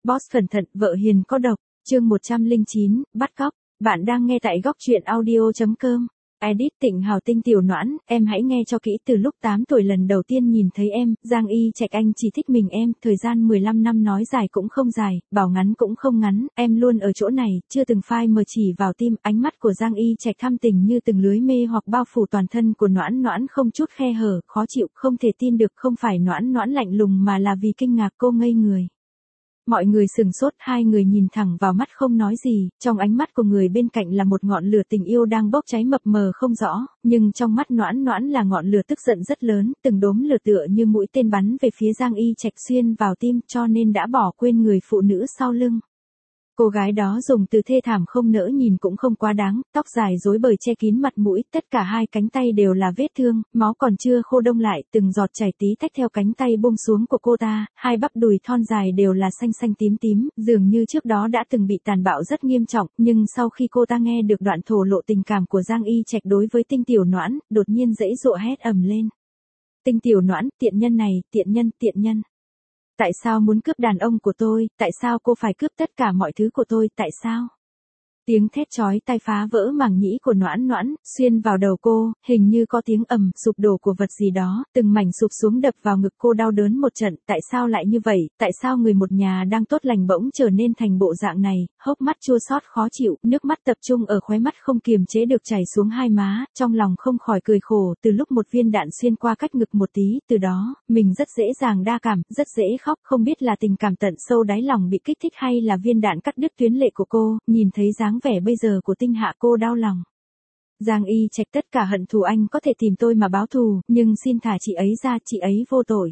Boss cẩn thận, vợ hiền có độc. Chương 109, bắt cóc. Bạn đang nghe tại góc truyện audio.com. Edit Tịnh Hào Tinh Tiểu Noãn, em hãy nghe cho kỹ. Từ lúc 8 tuổi lần đầu tiên nhìn thấy em, Giang Y Trạch anh chỉ thích mình em, thời gian 15 năm nói dài cũng không dài, bảo ngắn cũng không ngắn, em luôn ở chỗ này, chưa từng phai mờ chỉ vào tim. Ánh mắt của Giang Y Trạch thăm tình như từng lưới mê hoặc bao phủ toàn thân của Noãn Noãn không chút khe hở, khó chịu, không thể tin được. Không phải Noãn Noãn lạnh lùng mà là vì kinh ngạc, cô ngây người. Mọi người sửng sốt, hai người nhìn thẳng vào mắt không nói gì, trong ánh mắt của người bên cạnh là một ngọn lửa tình yêu đang bốc cháy mập mờ không rõ, nhưng trong mắt Noãn Noãn là ngọn lửa tức giận rất lớn, từng đốm lửa tựa như mũi tên bắn về phía Giang Y Trạch xuyên vào tim, cho nên đã bỏ quên người phụ nữ sau lưng. Cô gái đó dùng từ thê thảm không nỡ nhìn cũng không quá đáng, tóc dài rối bời che kín mặt mũi, tất cả hai cánh tay đều là vết thương, máu còn chưa khô đông lại, từng giọt chảy tí tách theo cánh tay buông xuống của cô ta, hai bắp đùi thon dài đều là xanh xanh tím tím, dường như trước đó đã từng bị tàn bạo rất nghiêm trọng, nhưng sau khi cô ta nghe được đoạn thổ lộ tình cảm của Giang Y Trạch đối với Tinh Tiểu Noãn, đột nhiên giãy giụa hét ầm lên. Tinh Tiểu Noãn, tiện nhân này, tiện nhân. Tại sao muốn cướp đàn ông của tôi, tại sao cô phải cướp tất cả mọi thứ của tôi, tại sao? Tiếng thét chói tai phá vỡ màng nhĩ của Noãn Noãn, xuyên vào đầu cô, hình như có tiếng ầm, sụp đổ của vật gì đó, từng mảnh sụp xuống đập vào ngực cô đau đớn một trận, tại sao lại như vậy, tại sao người một nhà đang tốt lành bỗng trở nên thành bộ dạng này, hốc mắt chua xót khó chịu, nước mắt tập trung ở khóe mắt không kiềm chế được chảy xuống hai má, trong lòng không khỏi cười khổ, từ lúc một viên đạn xuyên qua cách ngực một tí, từ đó, mình rất dễ dàng đa cảm, rất dễ khóc, không biết là tình cảm tận sâu đáy lòng bị kích thích hay là viên đạn cắt đứt tuyến lệ của cô, nhìn thấy dáng vẻ bây giờ của Tinh Hạ cô đau lòng. Giang Y Trạch, tất cả hận thù anh có thể tìm tôi mà báo thù, nhưng xin thả chị ấy ra, chị ấy vô tội.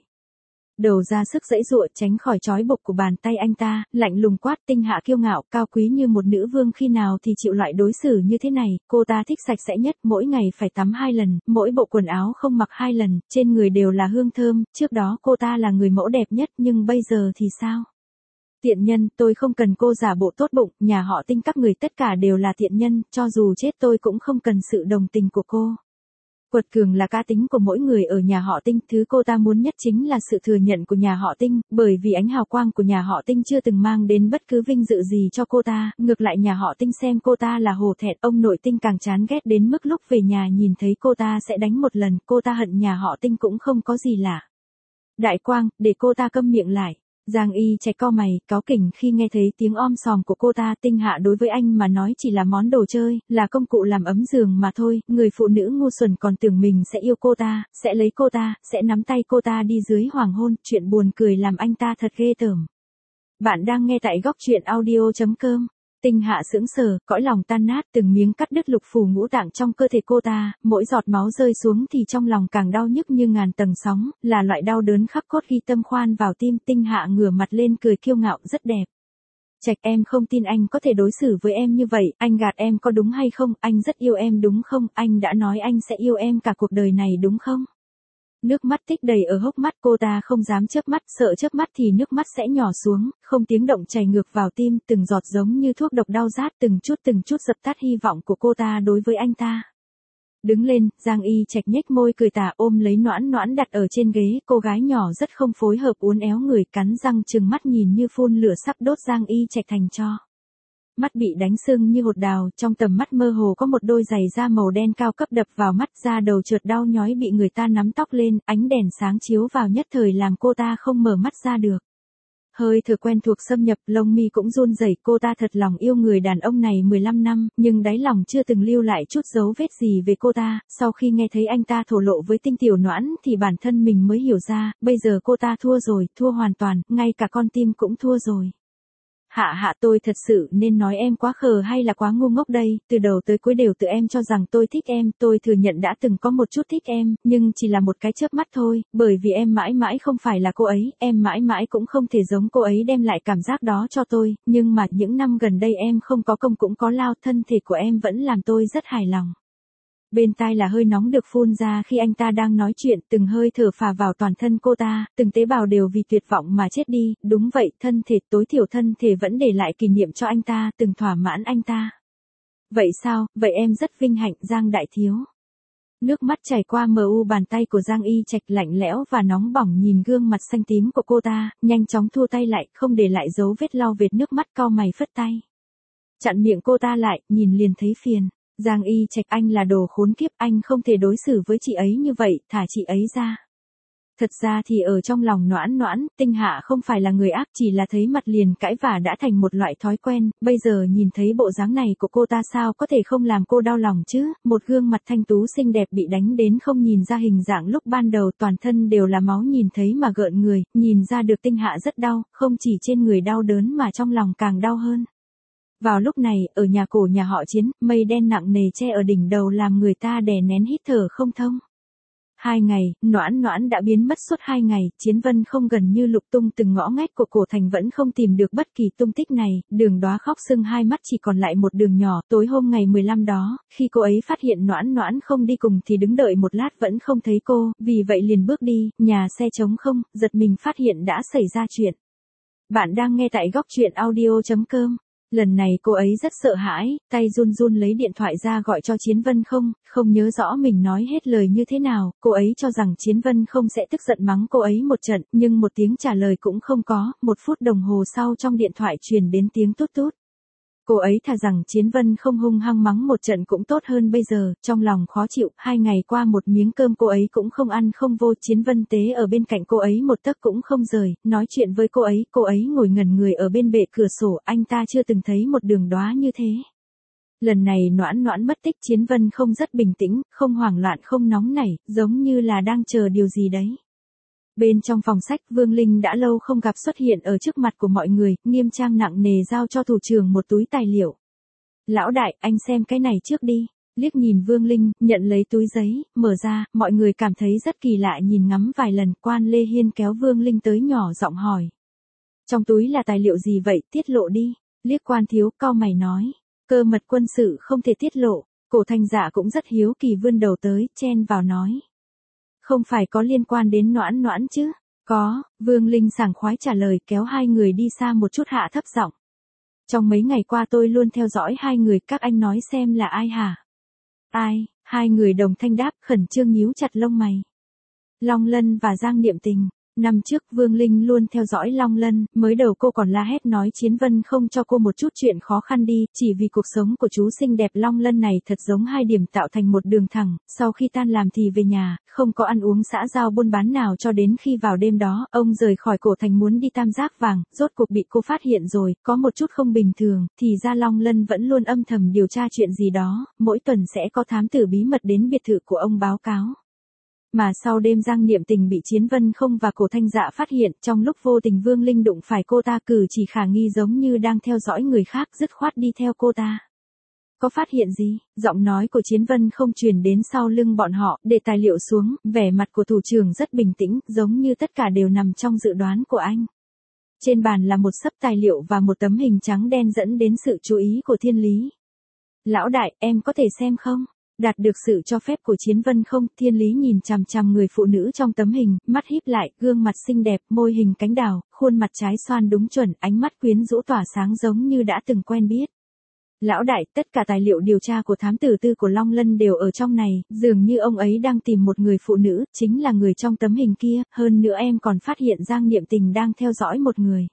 Đầu ra sức giãy giụa tránh khỏi trói buộc của bàn tay anh ta, lạnh lùng quát. Tinh Hạ kiêu ngạo, cao quý như một nữ vương, khi nào thì chịu loại đối xử như thế này, cô ta thích sạch sẽ nhất, mỗi ngày phải tắm 2 lần, mỗi bộ quần áo không mặc 2 lần, trên người đều là hương thơm, trước đó cô ta là người mẫu đẹp nhất, nhưng bây giờ thì sao? Tiện nhân, tôi không cần cô giả bộ tốt bụng, nhà họ Tinh các người tất cả đều là tiện nhân, cho dù chết tôi cũng không cần sự đồng tình của cô. Quật cường là cá tính của mỗi người ở nhà họ Tinh, thứ cô ta muốn nhất chính là sự thừa nhận của nhà họ Tinh, bởi vì ánh hào quang của nhà họ Tinh chưa từng mang đến bất cứ vinh dự gì cho cô ta, ngược lại nhà họ Tinh xem cô ta là hổ thẹn, ông nội Tinh càng chán ghét đến mức lúc về nhà nhìn thấy cô ta sẽ đánh một lần, cô ta hận nhà họ Tinh cũng không có gì lạ. Đại Quang, để cô ta câm miệng lại. Giang Y Trạch cau mày, cáu kỉnh khi nghe thấy tiếng om sòm của cô ta. Tinh Hạ đối với anh mà nói chỉ là món đồ chơi, là công cụ làm ấm giường mà thôi, người phụ nữ ngu xuẩn còn tưởng mình sẽ yêu cô ta, sẽ lấy cô ta, sẽ nắm tay cô ta đi dưới hoàng hôn, chuyện buồn cười làm anh ta thật ghê tởm. Bạn đang nghe tại góc truyện audio.com. Tinh Hạ sững sờ, cõi lòng tan nát, từng miếng cắt đứt lục phủ ngũ tạng trong cơ thể cô ta, mỗi giọt máu rơi xuống thì trong lòng càng đau nhức như ngàn tầng sóng, là loại đau đớn khắc cốt ghi tâm khoan vào tim. Tinh Hạ ngửa mặt lên cười kiêu ngạo, rất đẹp. Trạch, em không tin anh có thể đối xử với em như vậy, anh gạt em có đúng hay không, anh rất yêu em đúng không, anh đã nói anh sẽ yêu em cả cuộc đời này đúng không? Nước mắt tích đầy ở hốc mắt, cô ta không dám chớp mắt, sợ chớp mắt thì nước mắt sẽ nhỏ xuống, không tiếng động chảy ngược vào tim, từng giọt giống như thuốc độc đau rát, từng chút dập tắt hy vọng của cô ta đối với anh ta. Đứng lên, Giang Y Trạch nhếch môi cười tà, ôm lấy Noãn Noãn đặt ở trên ghế, cô gái nhỏ rất không phối hợp uốn éo người, cắn răng trừng mắt nhìn như phun lửa sắp đốt Giang Y Trạch thành tro. Mắt bị đánh sưng như hột đào, trong tầm mắt mơ hồ có một đôi giày da màu đen cao cấp đập vào mắt, da đầu chợt đau nhói bị người ta nắm tóc lên, ánh đèn sáng chiếu vào nhất thời làm cô ta không mở mắt ra được. Hơi thở quen thuộc xâm nhập, lông mi cũng run rẩy, cô ta thật lòng yêu người đàn ông này 15 năm, nhưng đáy lòng chưa từng lưu lại chút dấu vết gì về cô ta, sau khi nghe thấy anh ta thổ lộ với Tinh Tiểu Noãn thì bản thân mình mới hiểu ra, bây giờ cô ta thua rồi, thua hoàn toàn, ngay cả con tim cũng thua rồi. Hạ, tôi thật sự nên nói em quá khờ hay là quá ngu ngốc đây, từ đầu tới cuối đều tự em cho rằng tôi thích em, tôi thừa nhận đã từng có một chút thích em, nhưng chỉ là một cái chớp mắt thôi, bởi vì em mãi mãi không phải là cô ấy, em mãi mãi cũng không thể giống cô ấy đem lại cảm giác đó cho tôi, nhưng mà những năm gần đây em không có công cũng có lao, thân thể của em vẫn làm tôi rất hài lòng. Bên tai là hơi nóng được phun ra khi anh ta đang nói chuyện, từng hơi thở phà vào toàn thân cô ta, từng tế bào đều vì tuyệt vọng mà chết đi, đúng vậy, thân thể, tối thiểu thân thể vẫn để lại kỷ niệm cho anh ta, từng thỏa mãn anh ta. Vậy sao, vậy em rất vinh hạnh, Giang đại thiếu. Nước mắt chảy qua mờ u bàn tay của Giang Y Trạch lạnh lẽo và nóng bỏng nhìn gương mặt xanh tím của cô ta, nhanh chóng thua tay lại, không để lại dấu vết lau vệt nước mắt, cau mày phất tay. Chặn miệng cô ta lại, nhìn liền thấy phiền. Giang Y Trạch, anh là đồ khốn kiếp, anh không thể đối xử với chị ấy như vậy, thả chị ấy ra. Thật ra thì ở trong lòng Noãn Noãn, Tinh Hạ không phải là người ác, chỉ là thấy mặt liền cãi vả đã thành một loại thói quen, bây giờ nhìn thấy bộ dáng này của cô ta sao có thể không làm cô đau lòng chứ, một gương mặt thanh tú xinh đẹp bị đánh đến không nhìn ra hình dạng lúc ban đầu, toàn thân đều là máu nhìn thấy mà gợn người, nhìn ra được Tinh Hạ rất đau, không chỉ trên người đau đớn mà trong lòng càng đau hơn. Vào lúc này, ở nhà cổ nhà họ Chiến, mây đen nặng nề che ở đỉnh đầu làm người ta đè nén hít thở không thông. 2 ngày, Noãn Noãn đã biến mất suốt 2 ngày, Chiến Vân không gần như lục tung từng ngõ ngách của cổ thành vẫn không tìm được bất kỳ tung tích này, Đường Đóa khóc sưng hai mắt chỉ còn lại một đường nhỏ, tối hôm ngày 15 đó, khi cô ấy phát hiện Noãn Noãn không đi cùng thì đứng đợi một lát vẫn không thấy cô, vì vậy liền bước đi, nhà xe trống không, giật mình phát hiện đã xảy ra chuyện. Bạn đang nghe tại góc truyện audio.com. Lần này cô ấy rất sợ hãi, tay run run lấy điện thoại ra gọi cho Chiến Vân không nhớ rõ mình nói hết lời như thế nào, cô ấy cho rằng Chiến Vân không sẽ tức giận mắng cô ấy một trận, nhưng một tiếng trả lời cũng không có, 1 phút đồng hồ sau trong điện thoại truyền đến tiếng tút tút. Cô ấy thà rằng Chiến Vân không hung hăng mắng một trận cũng tốt hơn bây giờ, trong lòng khó chịu, 2 ngày qua một miếng cơm cô ấy cũng không ăn không vô, Chiến Vân tế ở bên cạnh cô ấy một tấc cũng không rời, nói chuyện với cô ấy ngồi ngẩn người ở bên bệ cửa sổ, anh ta chưa từng thấy một Đường Đóa như thế. Lần này Noãn Noãn mất tích, Chiến Vân không rất bình tĩnh, không hoảng loạn không nóng nảy, giống như là đang chờ điều gì đấy. Bên trong phòng sách, Vương Linh đã lâu không gặp xuất hiện ở trước mặt của mọi người, nghiêm trang nặng nề giao cho thủ trưởng một túi tài liệu. Lão đại, anh xem cái này trước đi. Liếc nhìn Vương Linh, nhận lấy túi giấy, mở ra, mọi người cảm thấy rất kỳ lạ nhìn ngắm vài lần, Quan Lê Hiên kéo Vương Linh tới nhỏ giọng hỏi. Trong túi là tài liệu gì vậy, tiết lộ đi. Liếc Quan Thiếu, cau mày nói. Cơ mật quân sự không thể tiết lộ. Cổ Thành Dạ cũng rất hiếu kỳ vươn đầu tới, chen vào nói. Không phải có liên quan đến Noãn Noãn chứ? Có, Vương Linh sảng khoái trả lời, kéo hai người đi xa một chút, hạ thấp giọng. Trong mấy ngày qua tôi luôn theo dõi hai người, các anh nói xem là ai hả? Ai? Hai người đồng thanh đáp, khẩn trương nhíu chặt lông mày. Long Lân và Giang Niệm Tình. Năm trước Vương Linh luôn theo dõi Long Lân, mới đầu cô còn la hét nói Chiến Vân không cho cô một chút chuyện khó khăn đi, chỉ vì cuộc sống của chú xinh đẹp Long Lân này thật giống hai điểm tạo thành một đường thẳng, sau khi tan làm thì về nhà, không có ăn uống xã giao buôn bán nào cho đến khi vào đêm đó, ông rời khỏi cổ thành muốn đi Tam Giác Vàng, rốt cuộc bị cô phát hiện rồi, có một chút không bình thường, thì ra Long Lân vẫn luôn âm thầm điều tra chuyện gì đó, mỗi tuần sẽ có thám tử bí mật đến biệt thự của ông báo cáo. Mà sau đêm Giang Niệm Tình bị Chiến Vân không và Cổ Thanh Dạ phát hiện, trong lúc vô tình Vương Linh đụng phải cô ta, cử chỉ khả nghi giống như đang theo dõi người khác, dứt khoát đi theo cô ta. Có phát hiện gì? Giọng nói của Chiến Vân không truyền đến sau lưng bọn họ, để tài liệu xuống, vẻ mặt của thủ trưởng rất bình tĩnh, giống như tất cả đều nằm trong dự đoán của anh. Trên bàn là một xấp tài liệu và một tấm hình trắng đen dẫn đến sự chú ý của Thiên Lý. Lão đại, em có thể xem không? Đạt được sự cho phép của Chiến Vân không, Thiên Lý nhìn chằm chằm người phụ nữ trong tấm hình, mắt híp lại, gương mặt xinh đẹp, môi hình cánh đào, khuôn mặt trái xoan đúng chuẩn, ánh mắt quyến rũ tỏa sáng giống như đã từng quen biết. Lão đại, tất cả tài liệu điều tra của thám tử tư của Long Lân đều ở trong này, dường như ông ấy đang tìm một người phụ nữ, chính là người trong tấm hình kia, hơn nữa em còn phát hiện Giang Niệm Tình đang theo dõi một người.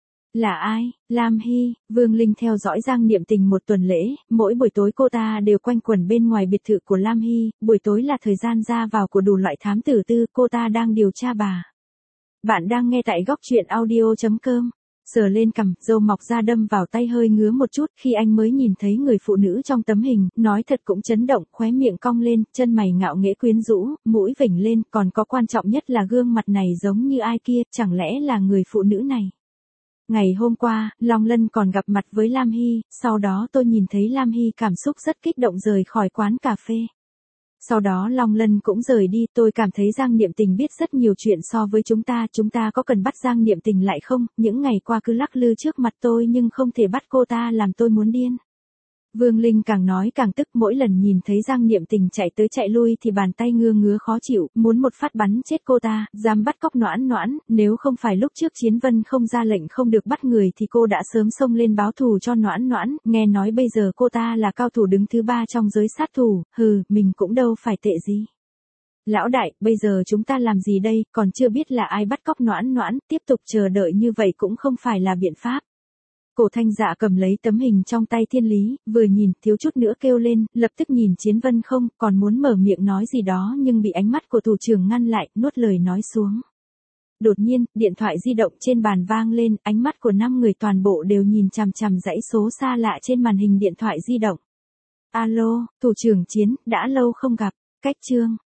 Là ai? Lam Hy. Vương Linh theo dõi Giang Niệm Tình một tuần lễ, mỗi buổi tối cô ta đều quanh quẩn bên ngoài biệt thự của Lam Hy, buổi tối là thời gian ra vào của đủ loại thám tử tư, cô ta đang điều tra bà. Bạn đang nghe tại góc truyện audio.com. Sờ lên cằm, râu mọc ra đâm vào tay hơi ngứa một chút, khi anh mới nhìn thấy người phụ nữ trong tấm hình, nói thật cũng chấn động, khóe miệng cong lên, chân mày ngạo nghễ quyến rũ, mũi vểnh lên, còn có quan trọng nhất là gương mặt này giống như ai kia, chẳng lẽ là người phụ nữ này. Ngày hôm qua, Long Lân còn gặp mặt với Lam Hy, sau đó tôi nhìn thấy Lam Hy cảm xúc rất kích động rời khỏi quán cà phê. Sau đó Long Lân cũng rời đi, tôi cảm thấy Giang Niệm Tình biết rất nhiều chuyện so với chúng ta có cần bắt Giang Niệm Tình lại không, những ngày qua cứ lắc lư trước mặt tôi nhưng không thể bắt cô ta làm tôi muốn điên. Vương Linh càng nói càng tức, mỗi lần nhìn thấy Giang Niệm Tình chạy tới chạy lui thì bàn tay ngứa ngứa khó chịu, muốn một phát bắn chết cô ta, dám bắt cóc Noãn Noãn, nếu không phải lúc trước Chiến Vân không ra lệnh không được bắt người thì cô đã sớm xông lên báo thù cho Noãn Noãn, nghe nói bây giờ cô ta là cao thủ đứng thứ 3 trong giới sát thủ, mình cũng đâu phải tệ gì. Lão đại, bây giờ chúng ta làm gì đây, còn chưa biết là ai bắt cóc Noãn Noãn, tiếp tục chờ đợi như vậy cũng không phải là biện pháp. Cổ Thanh Dạ cầm lấy tấm hình trong tay Thiên Lý, vừa nhìn, thiếu chút nữa kêu lên, lập tức nhìn Chiến Vân không, còn muốn mở miệng nói gì đó nhưng bị ánh mắt của thủ trưởng ngăn lại, nuốt lời nói xuống. Đột nhiên, điện thoại di động trên bàn vang lên, ánh mắt của 5 người toàn bộ đều nhìn chằm chằm dãy số xa lạ trên màn hình điện thoại di động. Alo, thủ trưởng Chiến, đã lâu không gặp, cách chương.